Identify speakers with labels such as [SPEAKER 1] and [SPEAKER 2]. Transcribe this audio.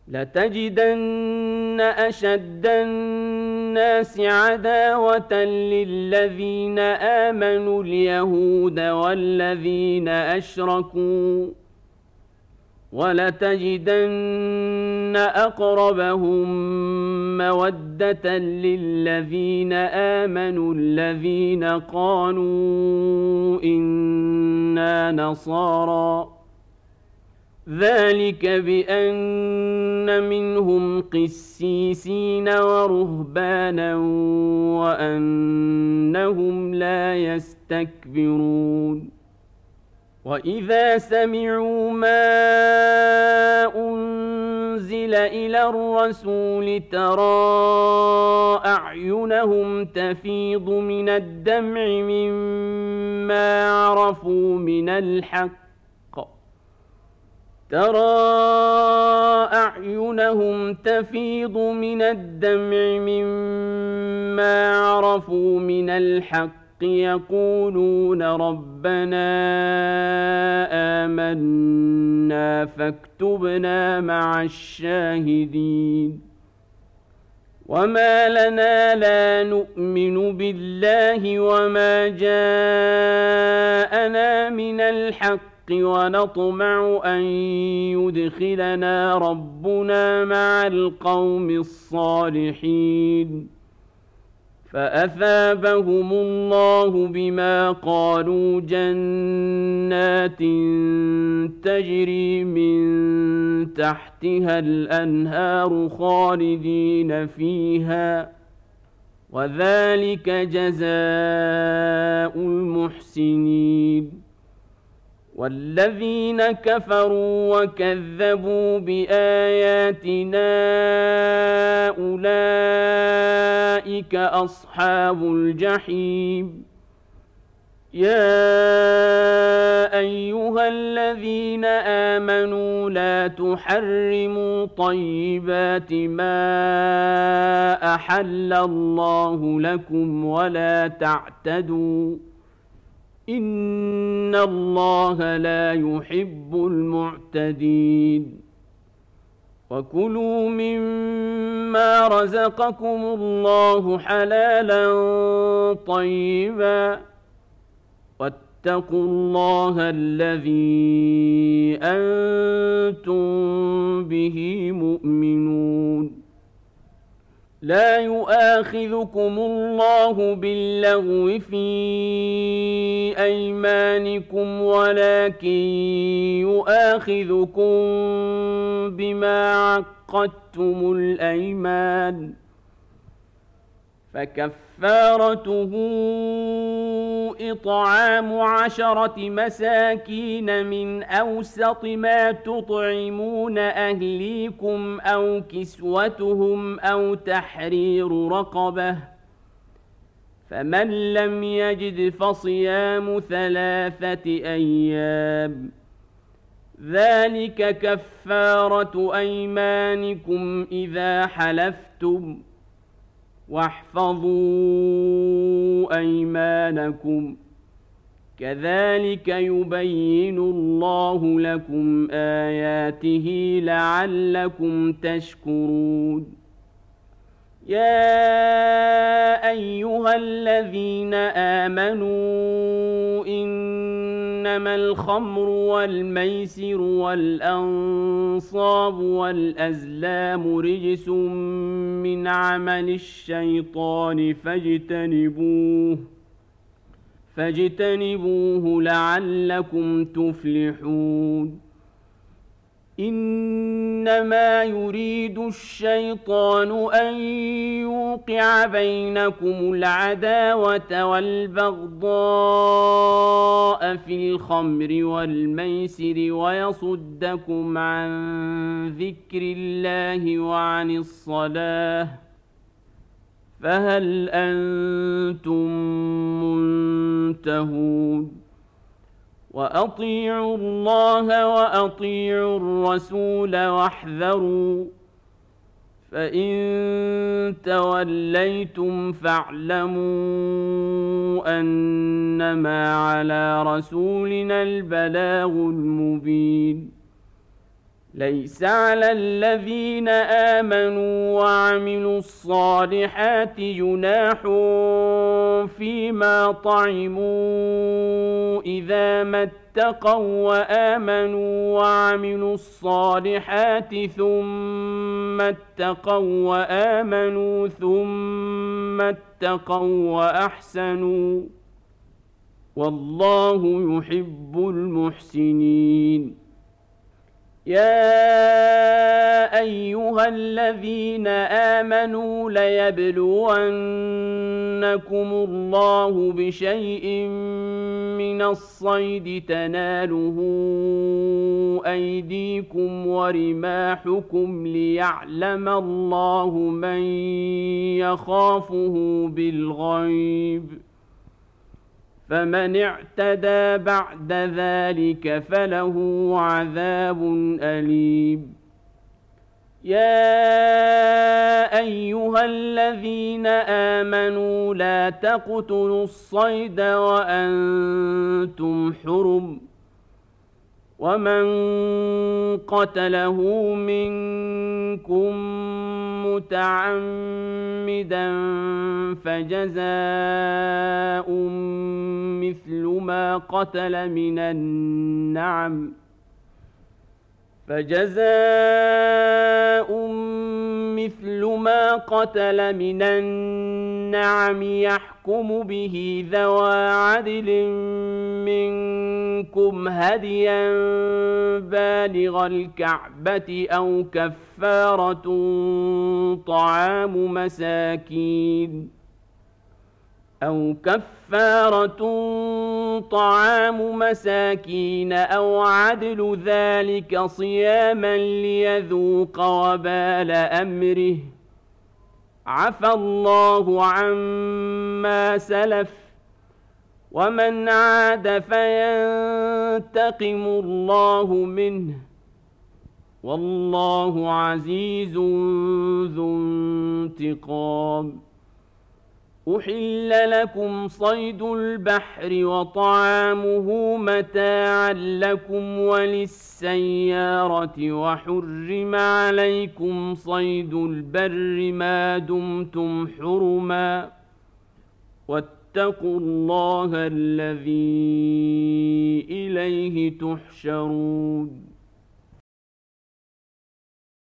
[SPEAKER 1] لتجدن أشد الناس عداوة للذين آمنوا اليهود والذين أشركوا ولتجدن أقربهم مودة للذين آمنوا الذين قالوا إنا نصارى ذلك بأن منهم قسيسين ورهبانا وأنهم لا يستكبرون وإذا سمعوا ما أنزل إلى الرسول ترى أعينهم تفيض من الدمع مما عرفوا من الحق يقولون ربنا آمنا فاكتبنا مع الشاهدين وما لنا لا نؤمن بالله وما جاءنا من الحق ونطمع أن يدخلنا ربنا مع القوم الصالحين فأثابهم الله بما قالوا جنات تجري من تحتها الأنهار خالدين فيها وذلك جزاء المحسنين والذين كفروا وكذبوا بآياتنا أولئك أصحاب الجحيم يا أيها الذين آمنوا لا تحرموا طيبات ما أحل الله لكم ولا تعتدوا إن الله لا يحب المعتدين وكلوا مما رزقكم الله حلالا طيبا واتقوا الله الذي أنتم به مؤمنون لا يؤاخذكم الله باللغو في أيمانكم ولكن يؤاخذكم بما عقدتم الأيمان فكفارته إطعام 10 مساكين من أوسط ما تطعمون أهليكم أو كسوتهم أو تحرير رقبة فمن لم يجد فصيام 3 أيام ذلك كفارة أيمانكم إذا حلفتم واحفظوا أيمانكم كذلك يبين الله لكم آياته لعلكم تشكرون يا أيها الذين آمنوا إنما الخمر والميسر والأنصاب والأزلام رجس من عمل الشيطان فاجتنبوه لعلكم تفلحون إنما يريد الشيطان أن يوقع بينكم العداوة والبغضاء في الخمر والميسر ويصدكم عن ذكر الله وعن الصلاة فهل أنتم منتهون وأطيعوا الله وأطيعوا الرسول واحذروا فإن توليتم فاعلموا أنما على رسولنا البلاغ المبين ليس على الذين آمنوا وعملوا الصالحات جناح فيما طعموا إذا ما اتقوا وآمنوا وعملوا الصالحات ثم اتقوا وآمنوا ثم اتقوا وأحسنوا والله يحب المحسنين. يا أيها الذين آمنوا ليبلونكم الله بشيء من الصيد تناله أيديكم ورماحكم ليعلم الله من يخافه بالغيب، فمن اعتدى بعد ذلك فله عذاب أليم. يا أيها الذين آمنوا لا تقتلوا الصيد وأنتم حرم، ومن قتله منكم متعمدا فجزاء مثل ما قتل من النعم يحكم به ذوى عدل منكم هديا بالغ الكعبة أو كفارة طعام مساكين أو عدل ذلك صياما ليذوق وبال أمره، عفى الله عما سلف، ومن عاد فينتقم الله منه، والله عزيز ذو انتقام. أحل لكم صيد البحر وطعامه متاعا لكم وللسيارة، وحرم عليكم صيد البر ما دمتم حرما، واتقوا الله الذي إليه تحشرون.